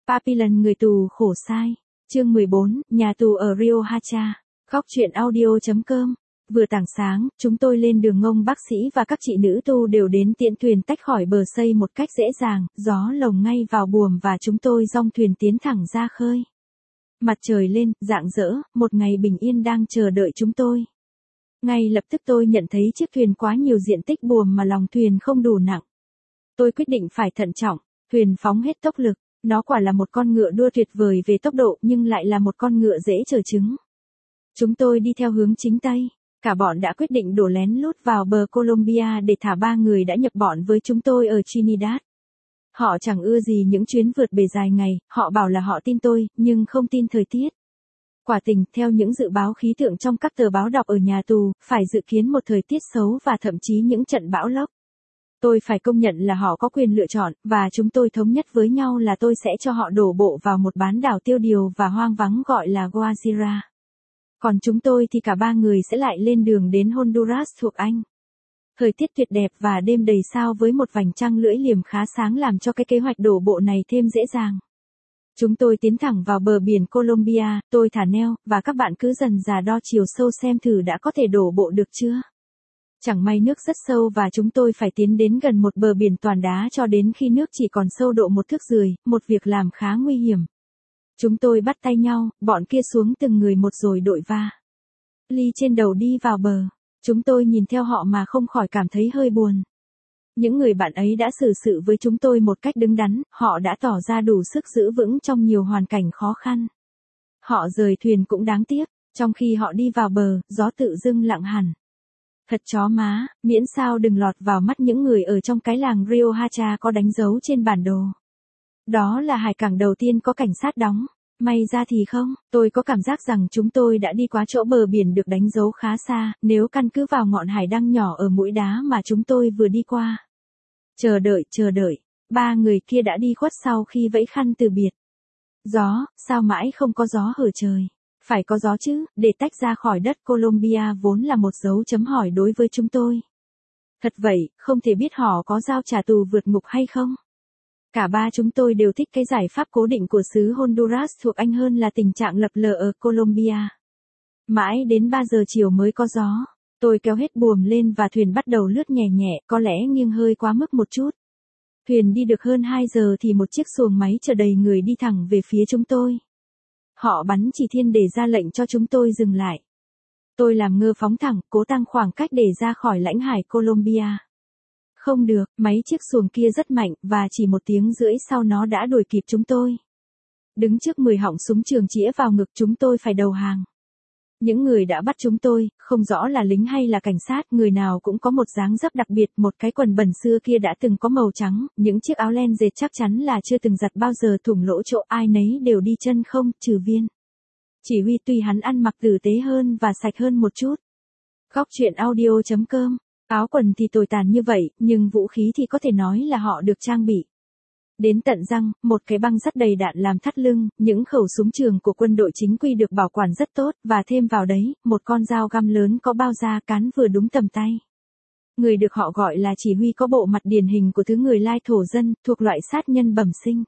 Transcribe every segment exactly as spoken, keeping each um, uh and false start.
Papillon người tù khổ sai. Chương mười bốn, nhà tù ở Rio Hacha. Góc truyện audio chấm com. Vừa tảng sáng, chúng tôi lên đường ngông bác sĩ và các chị nữ tu đều đến tiễn thuyền tách khỏi bờ xây một cách dễ dàng, gió lồng ngay vào buồm và chúng tôi dong thuyền tiến thẳng ra khơi. Mặt trời lên, rạng rỡ, một ngày bình yên đang chờ đợi chúng tôi. Ngay lập tức tôi nhận thấy chiếc thuyền quá nhiều diện tích buồm mà lòng thuyền không đủ nặng. Tôi quyết định phải thận trọng, thuyền phóng hết tốc lực. Nó quả là một con ngựa đua tuyệt vời về tốc độ nhưng lại là một con ngựa dễ trở trứng. Chúng tôi đi theo hướng chính Tây. Cả bọn đã quyết định đổ lén lút vào bờ Colombia để thả ba người đã nhập bọn với chúng tôi ở Trinidad. Họ chẳng ưa gì những chuyến vượt bề dài ngày, họ bảo là họ tin tôi, nhưng không tin thời tiết. Quả tình, theo những dự báo khí tượng trong các tờ báo đọc ở nhà tù, phải dự kiến một thời tiết xấu và thậm chí những trận bão lốc. Tôi phải công nhận là họ có quyền lựa chọn, và chúng tôi thống nhất với nhau là tôi sẽ cho họ đổ bộ vào một bán đảo tiêu điều và hoang vắng gọi là Guajira. Còn chúng tôi thì cả ba người sẽ lại lên đường đến Honduras thuộc Anh. Thời tiết tuyệt đẹp và đêm đầy sao với một vành trăng lưỡi liềm khá sáng làm cho cái kế hoạch đổ bộ này thêm dễ dàng. Chúng tôi tiến thẳng vào bờ biển Colombia, tôi thả neo, và các bạn cứ dần dà đo chiều sâu xem thử đã có thể đổ bộ được chưa. Chẳng may nước rất sâu và chúng tôi phải tiến đến gần một bờ biển toàn đá cho đến khi nước chỉ còn sâu độ một thước rưỡi, một việc làm khá nguy hiểm. Chúng tôi bắt tay nhau, bọn kia xuống từng người một rồi đội va ly trên đầu đi vào bờ. Chúng tôi nhìn theo họ mà không khỏi cảm thấy hơi buồn. Những người bạn ấy đã xử sự với chúng tôi một cách đứng đắn, họ đã tỏ ra đủ sức giữ vững trong nhiều hoàn cảnh khó khăn. Họ rời thuyền cũng đáng tiếc, trong khi họ đi vào bờ, gió tự dưng lặng hẳn. Thật chó má, miễn sao đừng lọt vào mắt những người ở trong cái làng Rio Hacha có đánh dấu trên bản đồ. Đó là hải cảng đầu tiên có cảnh sát đóng. May ra thì không, tôi có cảm giác rằng chúng tôi đã đi qua chỗ bờ biển được đánh dấu khá xa, nếu căn cứ vào ngọn hải đăng nhỏ ở mũi đá mà chúng tôi vừa đi qua. Chờ đợi, chờ đợi, ba người kia đã đi khuất sau khi vẫy khăn từ biệt. Gió, sao mãi không có gió hở trời? Phải có gió chứ, để tách ra khỏi đất Colombia vốn là một dấu chấm hỏi đối với chúng tôi. Thật vậy, không thể biết họ có giao trả tù vượt ngục hay không? Cả ba chúng tôi đều thích cái giải pháp cố định của xứ Honduras thuộc Anh hơn là tình trạng lập lờ ở Colombia. Mãi đến ba giờ chiều mới có gió. Tôi kéo hết buồm lên và thuyền bắt đầu lướt nhẹ nhẹ, có lẽ nghiêng hơi quá mức một chút. Thuyền đi được hơn hai giờ thì một chiếc xuồng máy chở đầy người đi thẳng về phía chúng tôi. Họ bắn chỉ thiên để ra lệnh cho chúng tôi dừng lại. Tôi làm ngơ phóng thẳng, cố tăng khoảng cách để ra khỏi lãnh hải Colombia. Không được, máy chiếc xuồng kia rất mạnh, và chỉ một tiếng rưỡi sau nó đã đuổi kịp chúng tôi. Đứng trước mười họng súng trường chĩa vào ngực chúng tôi phải đầu hàng. Những người đã bắt chúng tôi, không rõ là lính hay là cảnh sát, người nào cũng có một dáng dấp đặc biệt, một cái quần bẩn xưa kia đã từng có màu trắng, những chiếc áo len dệt chắc chắn là chưa từng giặt bao giờ, thủng lỗ chỗ, ai nấy đều đi chân không, trừ Viên. Chỉ huy tuy hắn ăn mặc tử tế hơn và sạch hơn một chút. Góc truyện audio chấm com. Áo quần thì tồi tàn như vậy, nhưng vũ khí thì có thể nói là họ được trang bị. Đến tận răng, một cái băng sắt đầy đạn làm thắt lưng, những khẩu súng trường của quân đội chính quy được bảo quản rất tốt, và thêm vào đấy, một con dao găm lớn có bao da cán vừa đúng tầm tay. Người được họ gọi là chỉ huy có bộ mặt điển hình của thứ người Lai thổ dân, thuộc loại sát nhân bẩm sinh.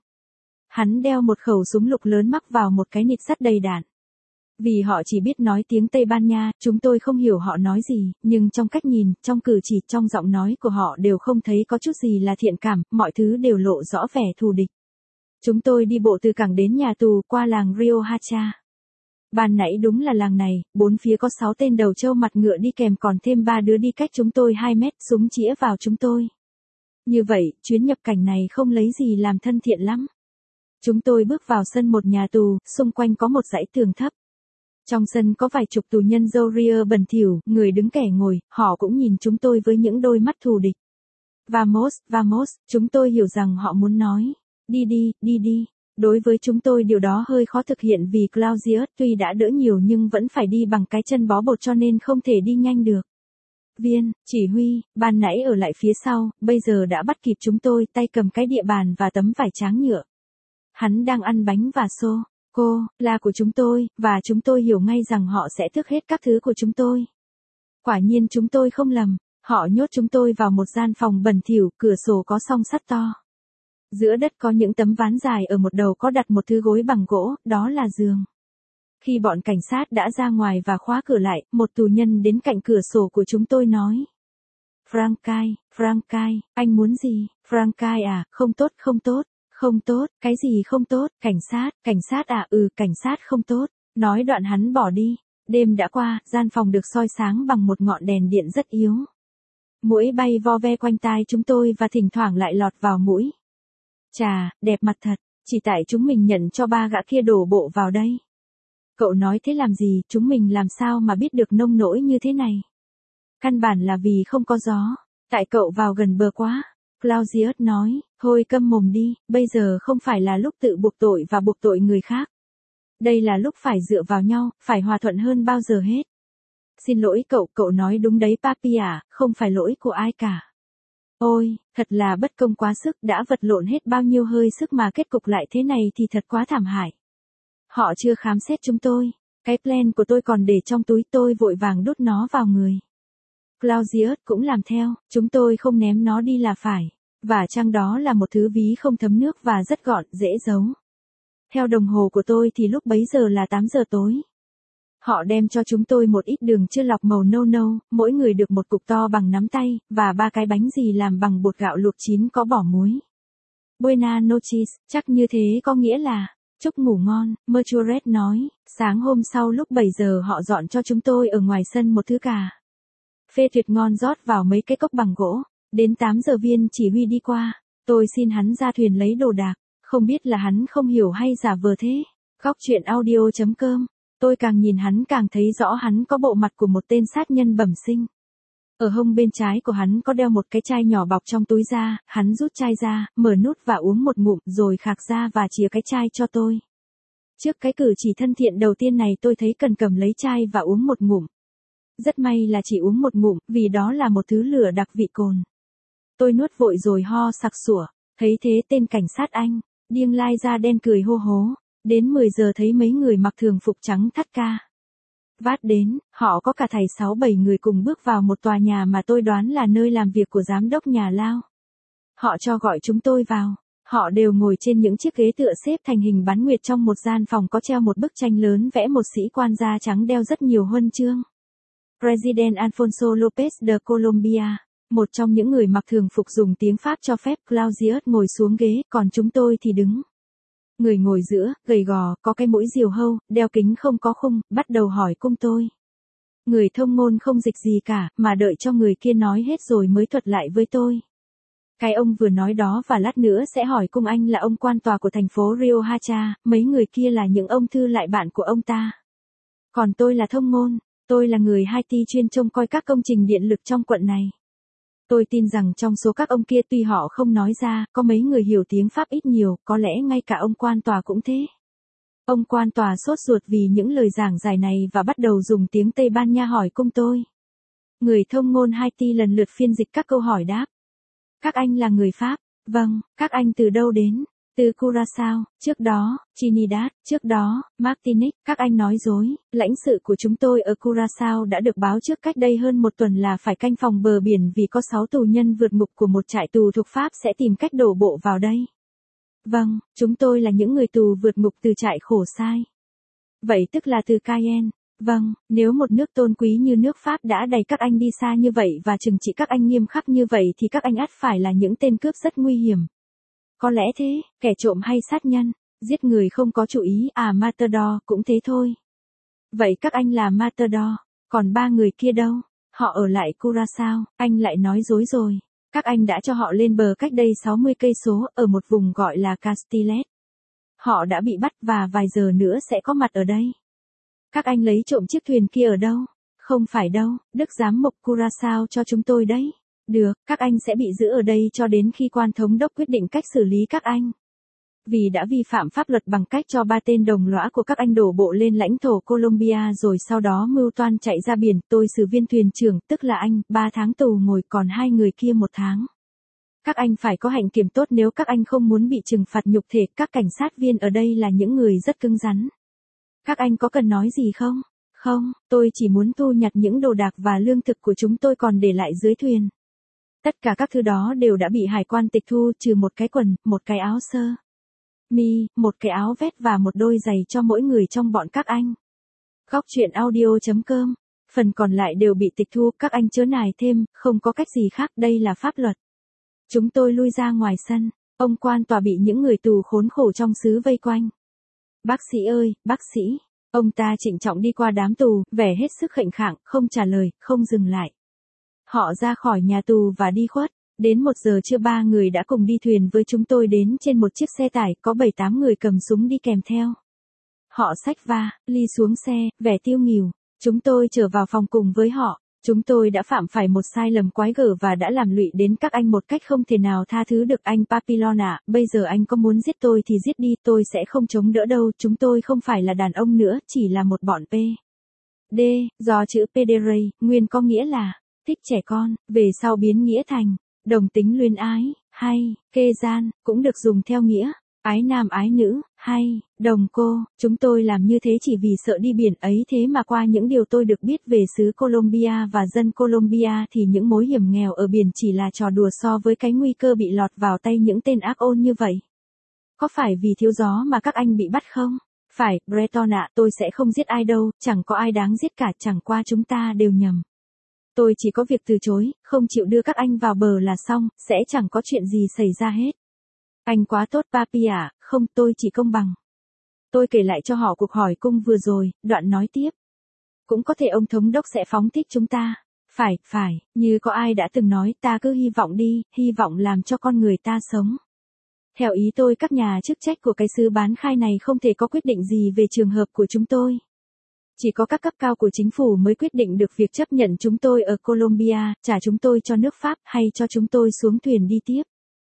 Hắn đeo một khẩu súng lục lớn mắc vào một cái nịt sắt đầy đạn. Vì họ chỉ biết nói tiếng Tây Ban Nha, chúng tôi không hiểu họ nói gì, nhưng trong cách nhìn, trong cử chỉ, trong giọng nói của họ đều không thấy có chút gì là thiện cảm, mọi thứ đều lộ rõ vẻ thù địch. Chúng tôi đi bộ từ cảng đến nhà tù qua làng Rio Hacha. Ban nãy đúng là làng này, bốn phía có sáu tên đầu trâu mặt ngựa đi kèm còn thêm ba đứa đi cách chúng tôi hai mét, súng chĩa vào chúng tôi. Như vậy, chuyến nhập cảnh này không lấy gì làm thân thiện lắm. Chúng tôi bước vào sân một nhà tù, xung quanh có một dãy tường thấp. Trong sân có vài chục tù nhân râu ria bẩn thỉu, người đứng kẻ ngồi, họ cũng nhìn chúng tôi với những đôi mắt thù địch. Vamos, vamos, chúng tôi hiểu rằng họ muốn nói, đi đi, đi đi. Đối với chúng tôi điều đó hơi khó thực hiện vì Claudius tuy đã đỡ nhiều nhưng vẫn phải đi bằng cái chân bó bột cho nên không thể đi nhanh được. Viên, chỉ huy, ban nãy ở lại phía sau, bây giờ đã bắt kịp chúng tôi, tay cầm cái địa bàn và tấm vải tráng nhựa. Hắn đang ăn bánh và xô. Cô, là của chúng tôi, và chúng tôi hiểu ngay rằng họ sẽ tước hết các thứ của chúng tôi. Quả nhiên chúng tôi không lầm, họ nhốt chúng tôi vào một gian phòng bẩn thỉu, cửa sổ có song sắt to. Giữa đất có những tấm ván dài, ở một đầu có đặt một thứ gối bằng gỗ, đó là giường. Khi bọn cảnh sát đã ra ngoài và khóa cửa lại, một tù nhân đến cạnh cửa sổ của chúng tôi nói. Frankai, Frankai, anh muốn gì? Frankai à, không tốt, không tốt, không tốt, cái gì không tốt? Cảnh sát, cảnh sát à, ừ, cảnh sát không tốt. Nói đoạn hắn bỏ đi. Đêm đã qua, gian phòng được soi sáng bằng một ngọn đèn điện rất yếu. Muỗi bay vo ve quanh tai chúng tôi và thỉnh thoảng lại lọt vào mũi. Chà, đẹp mặt thật, chỉ tại chúng mình nhận cho ba gã kia đổ bộ vào đây. Cậu nói thế làm gì, chúng mình làm sao mà biết được nông nỗi như thế này? Căn bản là vì không có gió, tại cậu vào gần bờ quá. Claudius nói, thôi câm mồm đi, bây giờ không phải là lúc tự buộc tội và buộc tội người khác. Đây là lúc phải dựa vào nhau, phải hòa thuận hơn bao giờ hết. Xin lỗi cậu, cậu nói đúng đấy Papi à, không phải lỗi của ai cả. Ôi, thật là bất công quá sức, đã vật lộn hết bao nhiêu hơi sức mà kết cục lại thế này thì thật quá thảm hại. Họ chưa khám xét chúng tôi, cái plan của tôi còn để trong túi, tôi vội vàng đút nó vào người. Claudius cũng làm theo, chúng tôi không ném nó đi là phải. Và chăng đó là một thứ ví không thấm nước và rất gọn, dễ giấu. Theo đồng hồ của tôi thì lúc bấy giờ là tám giờ tối. Họ đem cho chúng tôi một ít đường chưa lọc màu nâu nâu, mỗi người được một cục to bằng nắm tay, và ba cái bánh gì làm bằng bột gạo luộc chín có bỏ muối. Buenas noches, chắc như thế có nghĩa là, chúc ngủ ngon, Merchuret nói. Sáng hôm sau lúc bảy giờ họ dọn cho chúng tôi ở ngoài sân một thứ cà phê tuyệt ngon rót vào mấy cái cốc bằng gỗ. Đến tám giờ viên chỉ huy đi qua, tôi xin hắn ra thuyền lấy đồ đạc, không biết là hắn không hiểu hay giả vờ thế. Góc truyện audio chấm com. Tôi càng nhìn hắn càng thấy rõ hắn có bộ mặt của một tên sát nhân bẩm sinh. Ở hông bên trái của hắn có đeo một cái chai nhỏ bọc trong túi da, hắn rút chai ra, mở nút và uống một ngụm rồi khạc ra và chìa cái chai cho tôi. Trước cái cử chỉ thân thiện đầu tiên này tôi thấy cần cầm lấy chai và uống một ngụm. Rất may là chỉ uống một ngụm, vì đó là một thứ lửa đặc vị cồn. Tôi nuốt vội rồi ho sặc sủa, thấy thế tên cảnh sát Anh, điêng lai da đen cười hô hố. Đến mười giờ thấy mấy người mặc thường phục trắng thắt ca vát đến, họ có cả thầy sáu bảy người cùng bước vào một tòa nhà mà tôi đoán là nơi làm việc của giám đốc nhà lao. Họ cho gọi chúng tôi vào, họ đều ngồi trên những chiếc ghế tựa xếp thành hình bán nguyệt trong một gian phòng có treo một bức tranh lớn vẽ một sĩ quan da trắng đeo rất nhiều huân chương. President Alfonso López de Colombia, một trong những người mặc thường phục dùng tiếng Pháp cho phép Claudius ngồi xuống ghế, còn chúng tôi thì đứng. Người ngồi giữa, gầy gò, có cái mũi diều hâu, đeo kính không có khung, bắt đầu hỏi cung tôi. Người thông ngôn không dịch gì cả, mà đợi cho người kia nói hết rồi mới thuật lại với tôi. Cái ông vừa nói đó và lát nữa sẽ hỏi cung anh là ông quan tòa của thành phố Riohacha, mấy người kia là những ông thư lại bạn của ông ta. Còn tôi là thông ngôn, tôi là người Haiti chuyên trông coi các công trình điện lực trong quận này. Tôi tin rằng trong số các ông kia tuy họ không nói ra, có mấy người hiểu tiếng Pháp ít nhiều, có lẽ ngay cả ông quan tòa cũng thế. Ông quan tòa sốt ruột vì những lời giảng giải này và bắt đầu dùng tiếng Tây Ban Nha hỏi cung tôi. Người thông ngôn Haiti lần lượt phiên dịch các câu hỏi đáp. Các anh là người Pháp, vâng, các anh từ đâu đến? Từ Curaçao, trước đó, Trinidad, trước đó, Martinique, các anh nói dối, lãnh sự của chúng tôi ở Curaçao đã được báo trước cách đây hơn một tuần là phải canh phòng bờ biển vì có sáu tù nhân vượt ngục của một trại tù thuộc Pháp sẽ tìm cách đổ bộ vào đây. Vâng, chúng tôi là những người tù vượt ngục từ trại khổ sai. Vậy tức là từ Cayenne. Vâng, nếu một nước tôn quý như nước Pháp đã đẩy các anh đi xa như vậy và trừng trị các anh nghiêm khắc như vậy thì các anh ắt phải là những tên cướp rất nguy hiểm. Có lẽ thế, kẻ trộm hay sát nhân, giết người không có chủ ý, à Matador, cũng thế thôi. Vậy các anh là Matador, còn ba người kia đâu? Họ ở lại Curaçao, anh lại nói dối rồi. Các anh đã cho họ lên bờ cách đây sáu mươi cây số, ở một vùng gọi là Castillettes. Họ đã bị bắt và vài giờ nữa sẽ có mặt ở đây. Các anh lấy trộm chiếc thuyền kia ở đâu? Không phải đâu, Đức giám mục Curaçao cho chúng tôi đấy. Được, các anh sẽ bị giữ ở đây cho đến khi quan thống đốc quyết định cách xử lý các anh. Vì đã vi phạm pháp luật bằng cách cho ba tên đồng lõa của các anh đổ bộ lên lãnh thổ Colombia rồi sau đó mưu toan chạy ra biển, tôi xử viên thuyền trưởng, tức là anh, ba tháng tù ngồi còn hai người kia một tháng. Các anh phải có hạnh kiểm tốt nếu các anh không muốn bị trừng phạt nhục thể, các cảnh sát viên ở đây là những người rất cứng rắn. Các anh có cần nói gì không? Không, tôi chỉ muốn thu nhặt những đồ đạc và lương thực của chúng tôi còn để lại dưới thuyền. Tất cả các thứ đó đều đã bị hải quan tịch thu trừ một cái quần, một cái áo sơ mi, một cái áo vest và một đôi giày cho mỗi người trong bọn các anh. Góc truyện audio.com. Phần còn lại đều bị tịch thu, các anh chớ nài thêm, không có cách gì khác, đây là pháp luật. Chúng tôi lui ra ngoài sân, ông quan tòa bị những người tù khốn khổ trong xứ vây quanh. Bác sĩ ơi, bác sĩ, ông ta trịnh trọng đi qua đám tù, vẻ hết sức khệnh khạng, không trả lời, không dừng lại. Họ ra khỏi nhà tù và đi khuất. Đến một giờ trưa ba người đã cùng đi thuyền với chúng tôi đến trên một chiếc xe tải, có bảy tám người cầm súng đi kèm theo. Họ xách va, ly xuống xe, vẻ tiêu nghỉu. Chúng tôi trở vào phòng cùng với họ. Chúng tôi đã phạm phải một sai lầm quái gở và đã làm lụy đến các anh một cách không thể nào tha thứ được. Anh Papillon ạ, bây giờ anh có muốn giết tôi thì giết đi, tôi sẽ không chống đỡ đâu. Chúng tôi không phải là đàn ông nữa, chỉ là một bọn P. D, do chữ Pederay, nguyên có nghĩa là thích trẻ con, về sau biến nghĩa thành đồng tính luyến ái, hay kê gian, cũng được dùng theo nghĩa ái nam ái nữ, hay đồng cô. Chúng tôi làm như thế chỉ vì sợ đi biển ấy, thế mà qua những điều tôi được biết về xứ Colombia và dân Colombia thì những mối hiểm nghèo ở biển chỉ là trò đùa so với cái nguy cơ bị lọt vào tay những tên ác ôn như vậy. Có phải vì thiếu gió mà các anh bị bắt không? Phải, Breton ạ, tôi sẽ không giết ai đâu, chẳng có ai đáng giết cả, chẳng qua chúng ta đều nhầm. Tôi chỉ có việc từ chối, không chịu đưa các anh vào bờ là xong, sẽ chẳng có chuyện gì xảy ra hết. Anh quá tốt Papi ạ, không, tôi chỉ công bằng. Tôi kể lại cho họ cuộc hỏi cung vừa rồi, đoạn nói tiếp. Cũng có thể ông thống đốc sẽ phóng thích chúng ta. Phải, phải, như có ai đã từng nói, ta cứ hy vọng đi, hy vọng làm cho con người ta sống. Theo ý tôi, các nhà chức trách của cái xứ bán khai này không thể có quyết định gì về trường hợp của chúng tôi. Chỉ có các cấp cao của chính phủ mới quyết định được việc chấp nhận chúng tôi ở Colombia, trả chúng tôi cho nước Pháp hay cho chúng tôi xuống thuyền đi tiếp.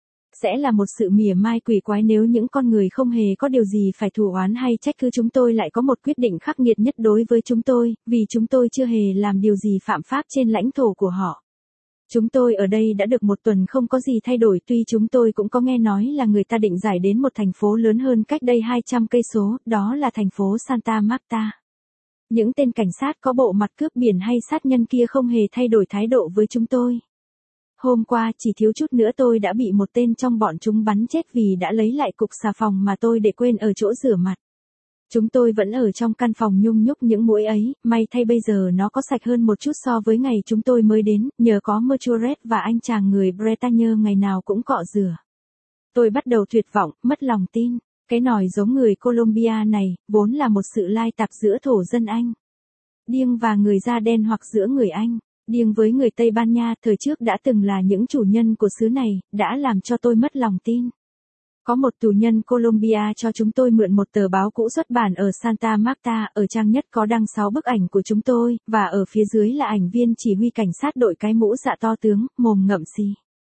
Sẽ là một sự mỉa mai quỷ quái nếu những con người không hề có điều gì phải thù oán hay trách cứ chúng tôi lại có một quyết định khắc nghiệt nhất đối với chúng tôi, vì chúng tôi chưa hề làm điều gì phạm pháp trên lãnh thổ của họ. Chúng tôi ở đây đã được một tuần không có gì thay đổi, tuy chúng tôi cũng có nghe nói là người ta định giải đến một thành phố lớn hơn cách đây hai trăm cây số, đó là thành phố Santa Marta. Những tên cảnh sát có bộ mặt cướp biển hay sát nhân kia không hề thay đổi thái độ với chúng tôi. Hôm qua chỉ thiếu chút nữa tôi đã bị một tên trong bọn chúng bắn chết vì đã lấy lại cục xà phòng mà tôi để quên ở chỗ rửa mặt. Chúng tôi vẫn ở trong căn phòng nhung nhúc những muỗi ấy, may thay bây giờ nó có sạch hơn một chút so với ngày chúng tôi mới đến, nhờ có Merchuret và anh chàng người Bretagne ngày nào cũng cọ rửa. Tôi bắt đầu tuyệt vọng, mất lòng tin. Cái nòi giống người Colombia này, vốn là một sự lai tạp giữa thổ dân Anh điêng và người da đen hoặc giữa người Anh điêng với người Tây Ban Nha thời trước đã từng là những chủ nhân của xứ này, đã làm cho tôi mất lòng tin. Có một tù nhân Colombia cho chúng tôi mượn một tờ báo cũ xuất bản ở Santa Marta, ở trang nhất có đăng sáu bức ảnh của chúng tôi, và ở phía dưới là ảnh viên chỉ huy cảnh sát đội cái mũ dạ to tướng, mồm ngậm xì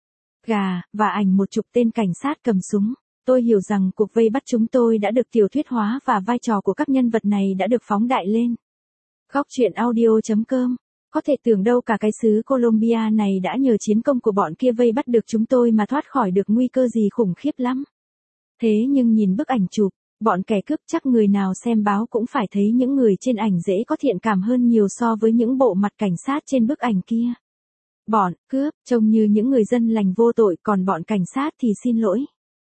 gà, và ảnh một chục tên cảnh sát cầm súng. Tôi hiểu rằng cuộc vây bắt chúng tôi đã được tiểu thuyết hóa và vai trò của các nhân vật này đã được phóng đại lên. Góc truyện audio.com. Có thể tưởng đâu cả cái xứ Colombia này đã nhờ chiến công của bọn kia vây bắt được chúng tôi mà thoát khỏi được nguy cơ gì khủng khiếp lắm. Thế nhưng nhìn bức ảnh chụp, bọn kẻ cướp chắc người nào xem báo cũng phải thấy những người trên ảnh dễ có thiện cảm hơn nhiều so với những bộ mặt cảnh sát trên bức ảnh kia. Bọn cướp trông như những người dân lành vô tội, còn bọn cảnh sát thì xin lỗi.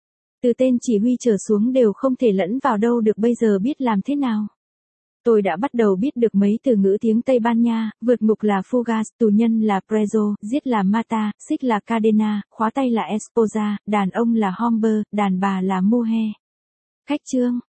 Từ tên chỉ huy trở xuống đều không thể lẫn vào đâu được, bây giờ biết làm thế nào. Tôi đã bắt đầu biết được mấy từ ngữ tiếng Tây Ban Nha, vượt ngục là fugas, tù nhân là preso, giết là mata, xích là cadena, khóa tay là esposa, đàn ông là hombre, đàn bà là mujer. Khách chương.